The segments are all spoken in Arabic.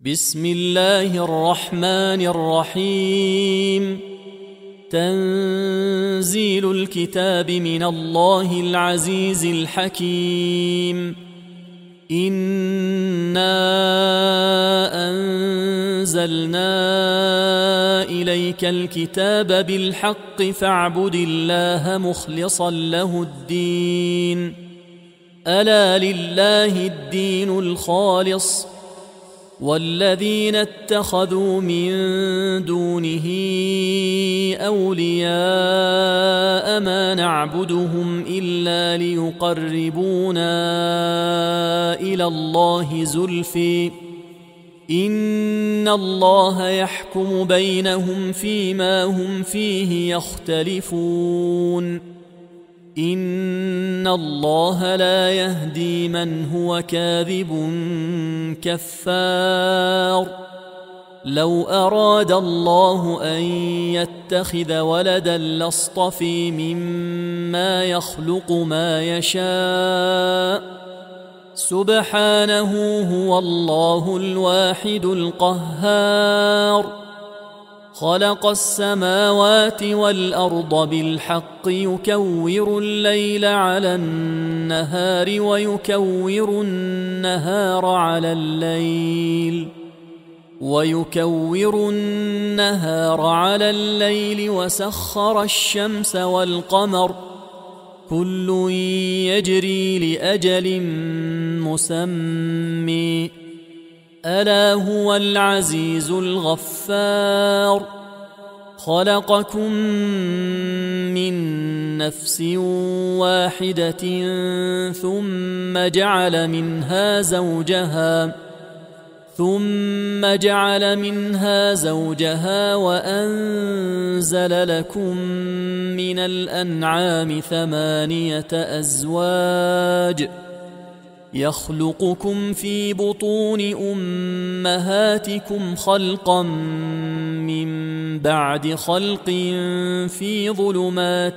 بسم الله الرحمن الرحيم. تنزيل الكتاب من الله العزيز الحكيم. إنا أنزلنا إليك الكتاب بالحق فاعبد الله مخلصا له الدين. ألا لله الدين الخالص، والذين اتخذوا من دونه أولياء ما نعبدهم إلا ليقربونا إلى الله زلفى إن الله يحكم بينهم فيما هم فيه يختلفون. إن الله لا يهدي من هو كاذب كفار. لو أراد الله أن يتخذ ولدا لاصطفى مما يخلق ما يشاء، سبحانه هو الله الواحد القهار. خلق السماوات والأرض بالحق يكور الليل على النهار ويكور النهار على الليل وسخر الشمس والقمر كل يجري لأجل مسمى. ألا هو العزيز الغفار. خلقكم من نفس واحدة ثم جعل منها زوجها وأنزل لكم من الأنعام 8 أزواج يخلقكم في بطون أمهاتكم خلقا من بعد خلق في ظلمات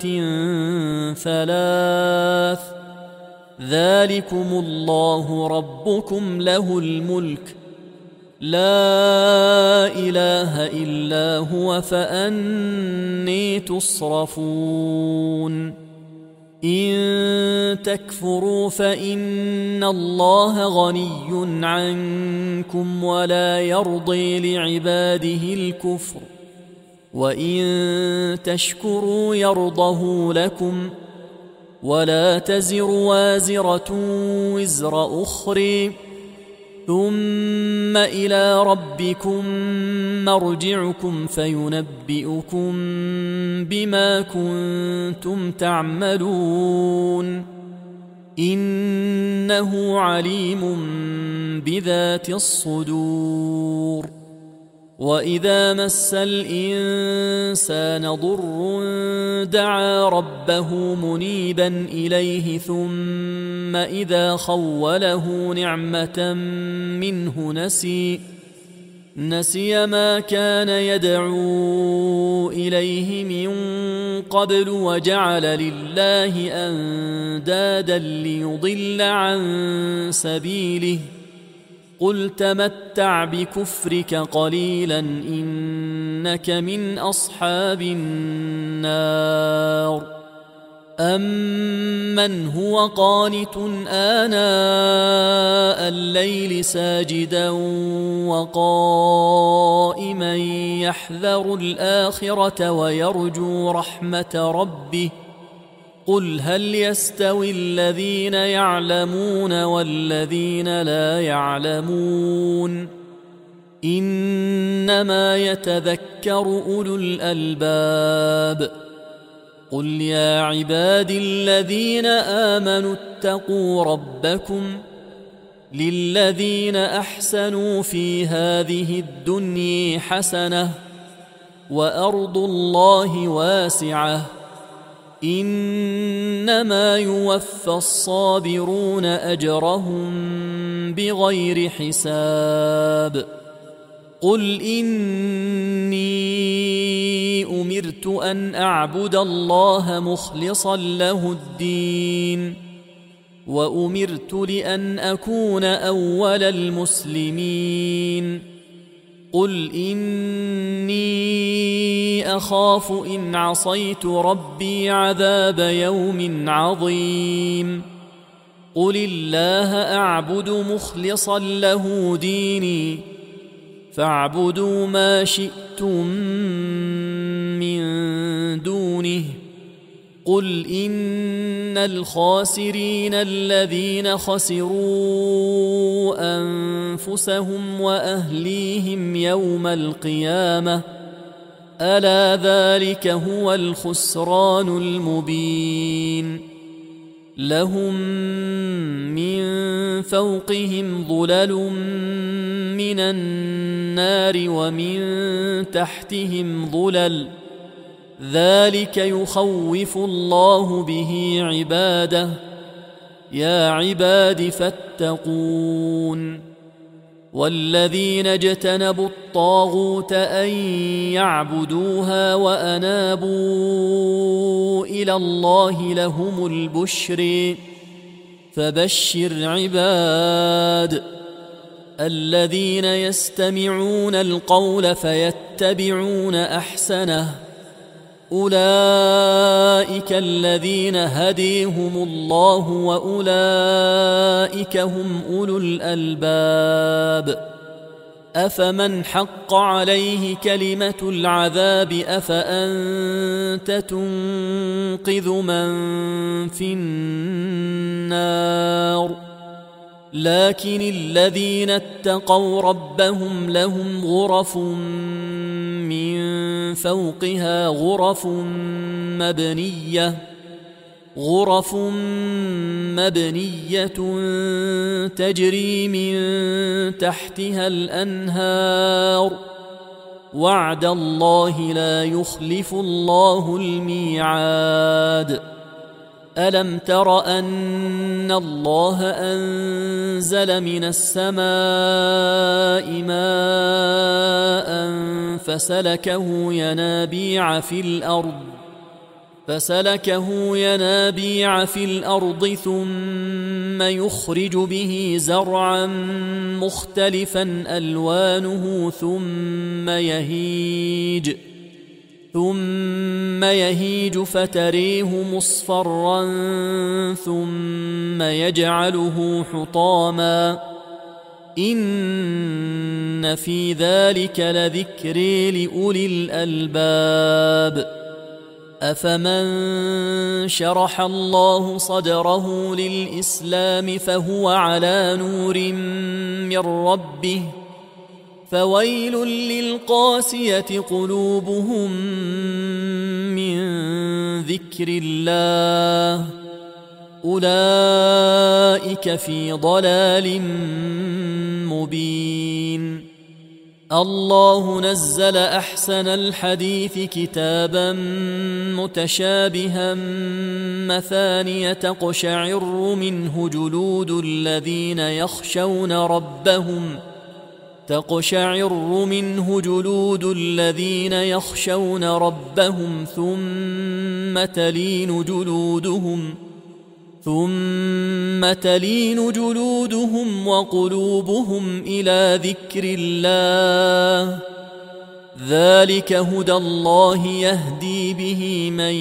3. ذلكم الله ربكم له الملك، لا إله إلا هو، فأني تصرفون. إن تكفروا فإن الله غني عنكم ولا يرضي لعباده الكفر، وإن تشكروا يرضه لكم. ولا تزر وازرة وزر أخرى، ثم إلى ربكم مرجعكم فينبئكم بما كنتم تعملون. إنه عليم بذات الصدور. وإذا مس الإنسان ضر دعا ربه منيبا إليه ثم إذا خوله نعمة منه نسي ما كان يدعو إليه من قبل وجعل لله أندادا ليضل عن سبيله. قل تمتع بكفرك قليلا إنك من أصحاب النار. أمن هو قانت آناء الليل ساجدا وقائما يحذر الآخرة ويرجو رحمة ربه. قل هل يستوي الذين يعلمون والذين لا يعلمون؟ إنما يتذكر أولو الألباب. قل يا عبادي الذين آمنوا اتقوا ربكم. للذين أحسنوا في هذه الدنيا حسنة، وأرض الله واسعة، إنما يوفى الصابرون أجرهم بغير حساب. قل إني أمرت أن أعبد الله مخلصا له الدين، وأمرت لأن أكون أول المسلمين. قل إني أخاف إن عصيت ربي عذاب يوم عظيم قل الله أعبد مخلصا له ديني فاعبدوا ما شئتم من دونه قل إن الخاسرين الذين خسروا أنفسهم وأهليهم يوم القيامة ألا ذلك هو الخسران المبين لهم من فوقهم ظلل من النار ومن تحتهم ظلل ذلك يخوف الله به عباده يا عباد فاتقون والذين اجتنبوا الطاغوت أن يعبدوها وأنابوا إلى الله لهم البشر فبشر عباد الذين يستمعون القول فيتبعون أحسنه أولئك الذين هديهم الله وأولئك هم أولو الألباب أفمن حق عليه كلمة العذاب أفأنت تنقذ من في النار لكن الذين اتقوا ربهم لهم غرف من فوقها غرف مبنية تجري من تحتها الأنهار وعد الله لا يخلف الله الميعاد ألم تر أن الله أنزل من السماء ماء فسلكه ينابيع في الأرض ثم يخرج به زرعا مختلفا ألوانه ثم يهيج فتريه مصفرا ثم يجعله حطاما إن في ذلك لذكر لأولي الألباب أفمن شرح الله صدره للإسلام فهو على نور من ربه فويل للقاسية قلوبهم من ذكر الله أولئك في ضلال مبين الله نزل أحسن الحديث كتابا متشابها مثانية تقشعر منه جلود الذين يخشون ربهم ثم تلين جلودهم وقلوبهم إلى ذكر الله ذلك هدى الله يهدي به من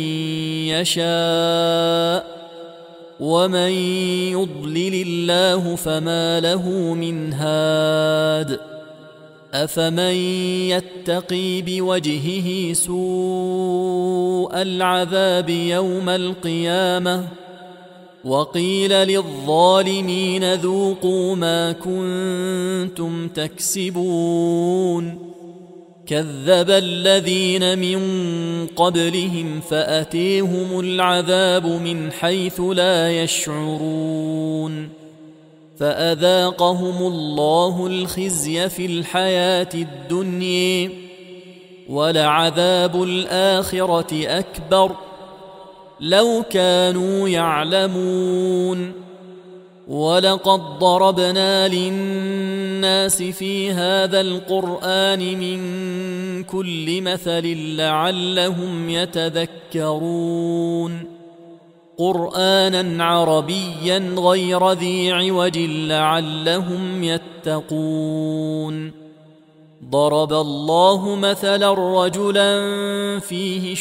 يشاء ومن يضلل الله فما له من هاد أفمن يتقي بوجهه سوء العذاب يوم القيامة وقيل للظالمين ذوقوا ما كنتم تكسبون كذب الذين من قبلهم فأتيهم العذاب من حيث لا يشعرون فأذاقهم الله الخزي في الحياة الدنيا ولعذاب الآخرة أكبر لو كانوا يعلمون ولقد ضربنا للناس في هذا القرآن من كل مثل لعلهم يتذكرون قرآنا عربيا غير ذي عوج لعلهم يتقون ضرب الله مثلا رجلا فيه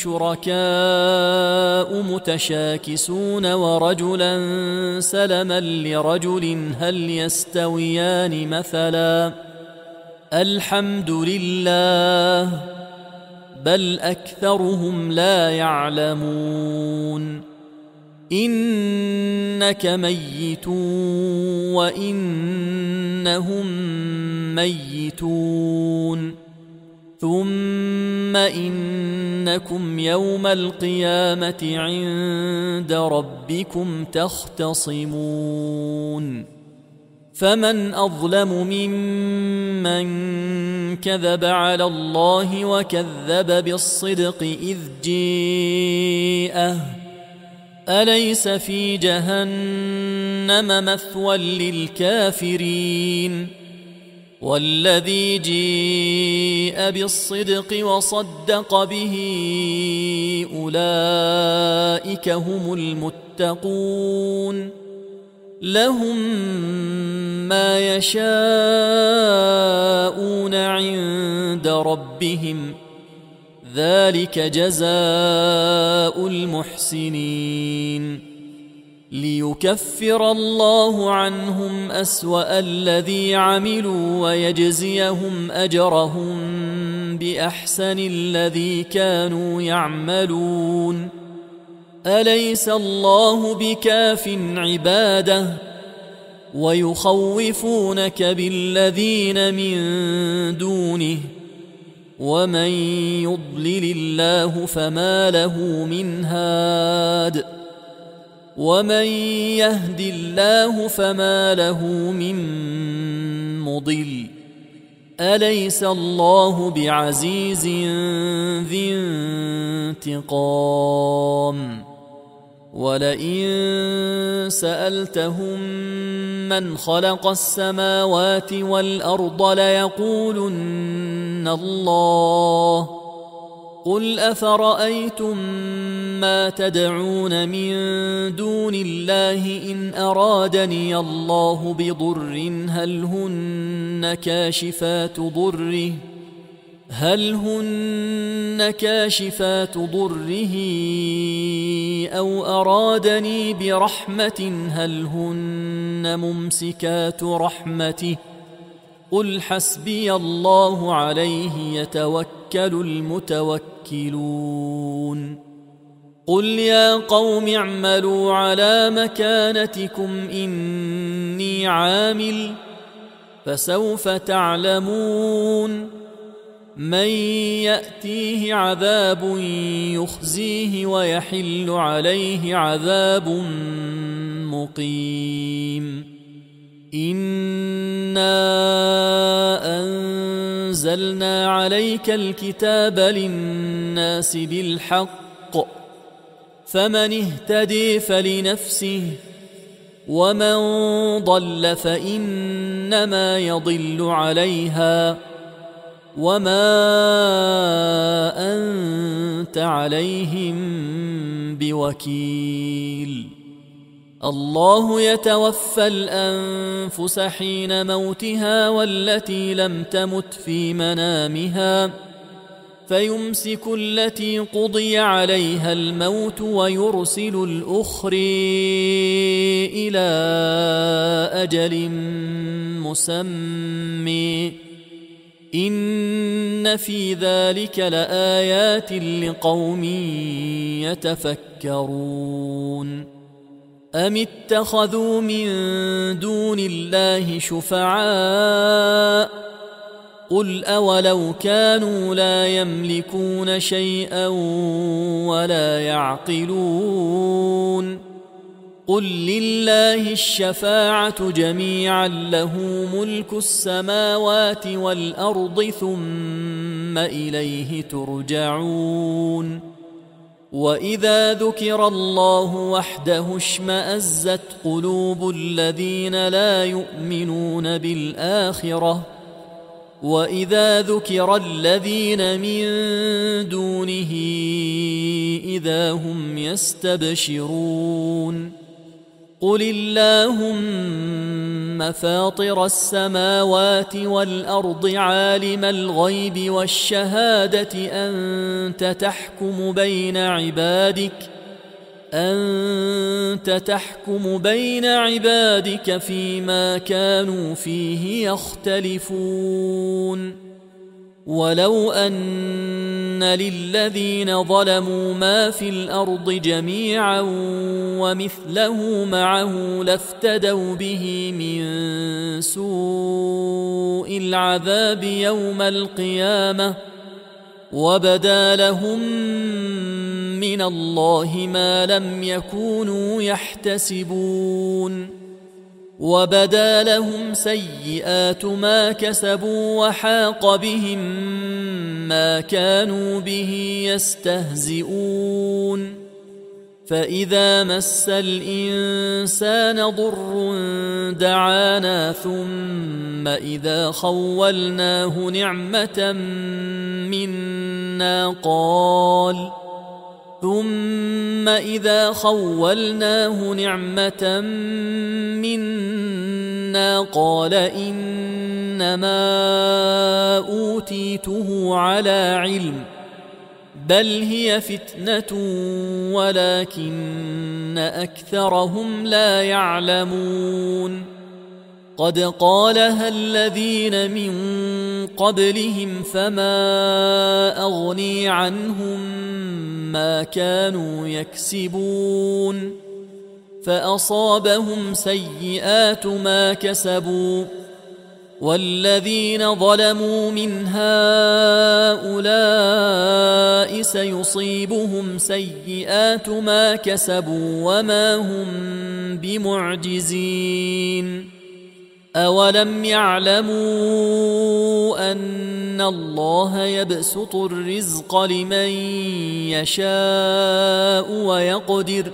شركاء متشاكسون ورجلا سلما لرجل هل يستويان مثلا الحمد لله بل أكثرهم لا يعلمون إنك ميت وإنهم ميتون ثم إنكم يوم القيامة عند ربكم تختصمون فمن أظلم ممن كذب على الله وكذب بالصدق إذ جاءه أليس في جهنم مثوى للكافرين والذي جاء بالصدق وصدق به أولئك هم المتقون لهم ما يشاءون عند ربهم ذلك جزاء المحسنين ليكفر الله عنهم أسوأ الذي عملوا ويجزيهم أجرهم بأحسن الذي كانوا يعملون أليس الله بكاف عباده ويخوفونك بالذين من دونه ومن يضلل الله فما له من هاد ومن يهد الله فما له من مضل أليس الله بعزيز ذي انتقام ولئن سألتهم من خلق السماوات والأرض ليقولن الله قل أفرأيتم ما تدعون من دون الله إن أرادني الله بضر هل هن كاشفات ضره أو أرادني برحمة هل هن ممسكات رحمته قل حسبي الله عليه يتوكل المتوكلون قل يا قوم اعملوا على مكانتكم إني عامل فسوف تعلمون من يأتيه عذاب يخزيه ويحل عليه عذاب مقيم إنا أنزلنا عليك الكتاب للناس بالحق فمن اهتدي فلنفسه ومن ضل فإنما يضل عليها وما أنت عليهم بوكيل الله يتوفى الأنفس حين موتها والتي لم تمت في منامها فيمسك التي قضي عليها الموت ويرسل الأخرى إلى أجل مسمى إن في ذلك لآيات لقوم يتفكرون أم اتخذوا من دون الله شفعاء قل أولو كانوا لا يملكون شيئا ولا يعقلون قل لله الشفاعة جميعا له ملك السماوات والأرض ثم إليه ترجعون وإذا ذكر الله وحده اشمأزت قلوب الذين لا يؤمنون بالآخرة وإذا ذكر الذين من دونه إذا هم يستبشرون قل اللهم فاطر السماوات والأرض عالم الغيب والشهادة أنت تحكم بين عبادك فيما كانوا فيه يختلفون ولو أن للذين ظلموا ما في الأرض جميعا ومثله معه لافتدوا به من سوء العذاب يوم القيامة وبدا لهم من الله ما لم يكونوا يحتسبون وبدا لهم سيئات ما كسبوا وحاق بهم ما كانوا به يستهزئون فإذا مس الإنسان ضر دعانا ثم إذا خولناه نعمة منا قال إنما أوتيته على علم بل هي فتنة ولكن أكثرهم لا يعلمون قد قالها الذين من قبلهم فما أغني عنهم ما كانوا يكسبون فأصابهم سيئات ما كسبوا والذين ظلموا من هؤلاء سيصيبهم سيئات ما كسبوا وما هم بمعجزين أولم يعلموا أن الله يبسط الرزق لمن يشاء ويقدر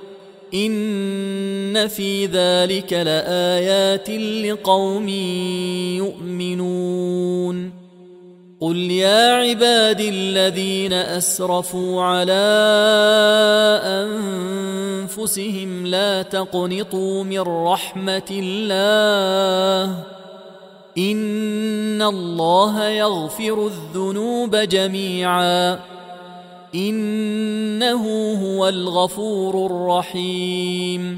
إن في ذلك لآيات لقوم يؤمنون قل يا عبادي الذين أسرفوا على أنفسهم لا تقنطوا من رحمة الله إن الله يغفر الذنوب جميعا إنه هو الغفور الرحيم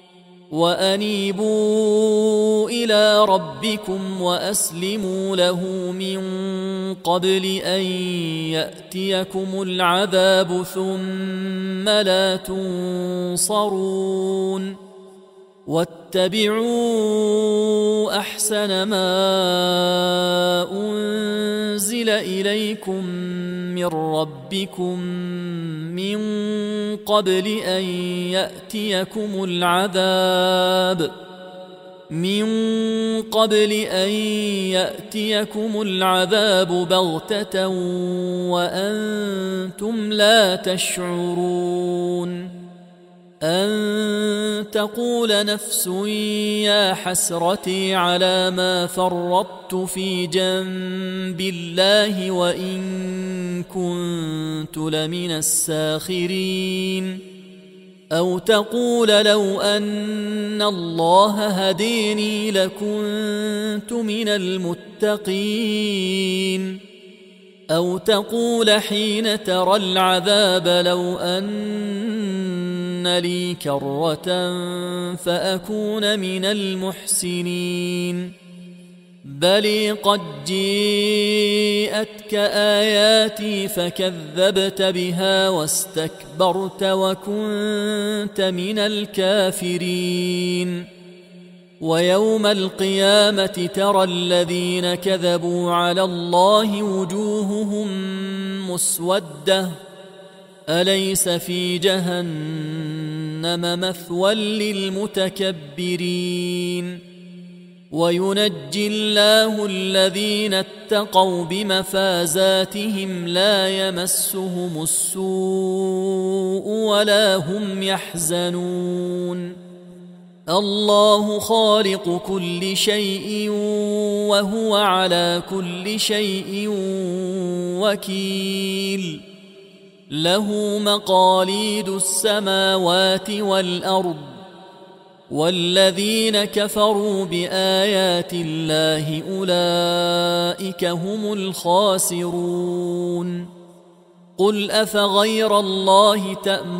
وأنيبوا إلى ربكم وأسلموا له من قبل أن يأتيكم العذاب ثم لا تنصرون واتبعوا أحسن ما أنزل إليكم من ربكم من قبل أن يأتيكم العذاب بغتة وأنتم لا تشعرون أن تقول نفس يا حسرتي على ما فرطت في جنب الله وإن كنت لمن الساخرين أو تقول لو أن الله هديني لكنت من المتقين أو تقول حين ترى العذاب لو أن لي كرة فأكون من المحسنين بل قد جيءتك آياتي فكذبت بها واستكبرت وكنت من الكافرين ويوم القيامة ترى الذين كذبوا على الله وجوههم مسودة أليس في جهنم مثوى للمتكبرين وينجي الله الذين اتقوا بمفازاتهم لا يمسهم السوء ولا هم يحزنون الله خالق كل شيء وهو على كل شيء وكيل له مقاليد السماوات والأرض والذين كفروا بآيات الله أولئك هم الخاسرون قل أفغير الله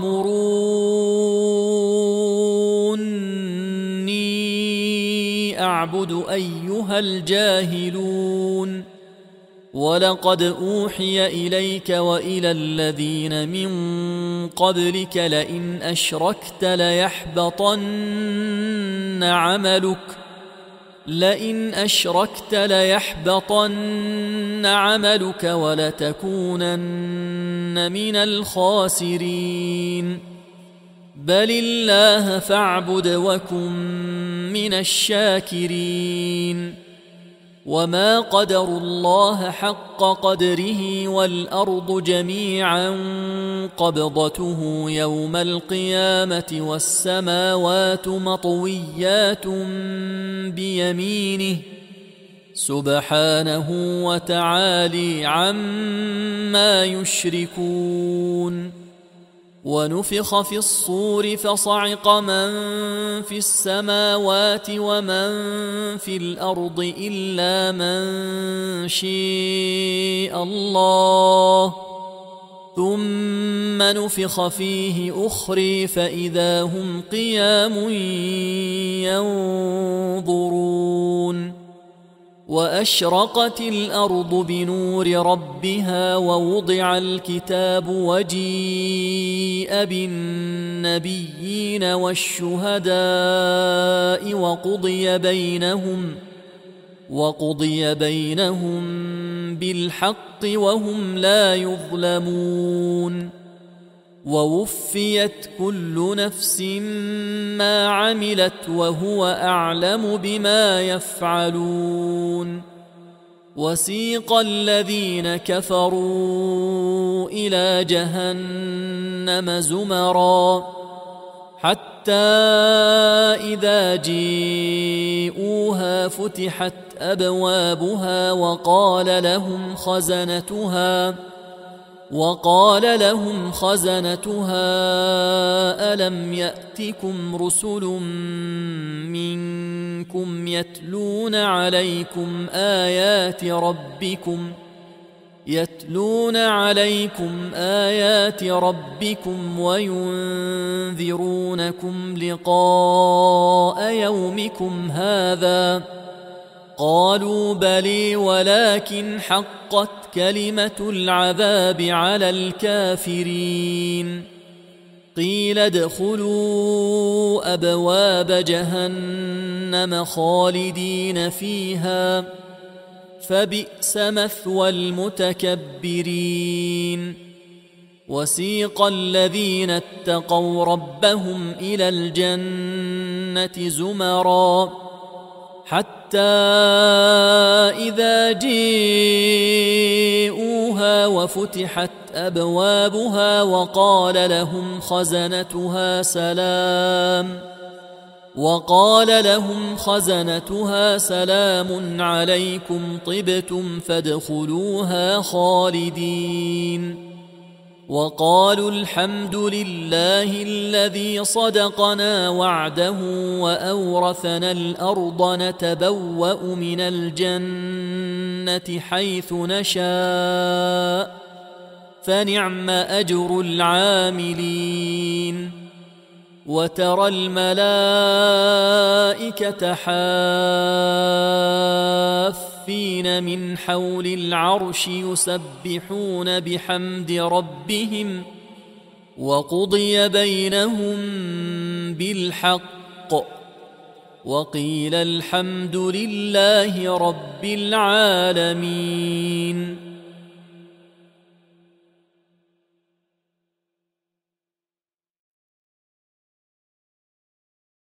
تأمروني أعبد أيها الجاهلون ولقد أوحي إليك وإلى الذين من قبلك لئن أشركت ليحبطن عملك ولتكونن من الخاسرين بل الله فاعبد وكن من الشاكرين وما قدروا الله حق قدره والأرض جميعا قبضته يوم القيامة والسماوات مطويات بيمينه سبحانه وتعالى عما يشركون ونفخ في الصور فصعق من في السماوات ومن في الأرض إلا من شاء الله ثم نفخ فيه أخرى فإذا هم قيام ينظرون وأشرقت الأرض بنور ربها ووضع الكتاب وجيء بالنبيين والشهداء وقضي بينهم بالحق وهم لا يظلمون ووفيت كل نفس ما عملت وهو أعلم بما يفعلون وسيق الذين كفروا إلى جهنم زمرا حتى إذا جاءوها فتحت أبوابها وقال لهم خزنتها ألم يأتكم رسل منكم يتلون عليكم آيات ربكم وينذرونكم لقاء يومكم هذا قالوا بلى ولكن حقت كلمة العذاب على الكافرين قيل ادخلوا أبواب جهنم خالدين فيها فبئس مثوى المتكبرين وسيق الذين اتقوا ربهم إلى الجنة زمرا حتى إذا جاءوها وفتحت أبوابها وقال لهم خزنتها سلام عليكم طبتم فادخلوها خالدين وقالوا الحمد لله الذي صدقنا وعده وأورثنا الأرض نتبوأ من الجنة حيث نشاء فنعم أجر العاملين وترى الملائكة حافين من حول العرش يسبحون بحمد ربهم وقضي بينهم بالحق وقيل الحمد لله رب العالمين.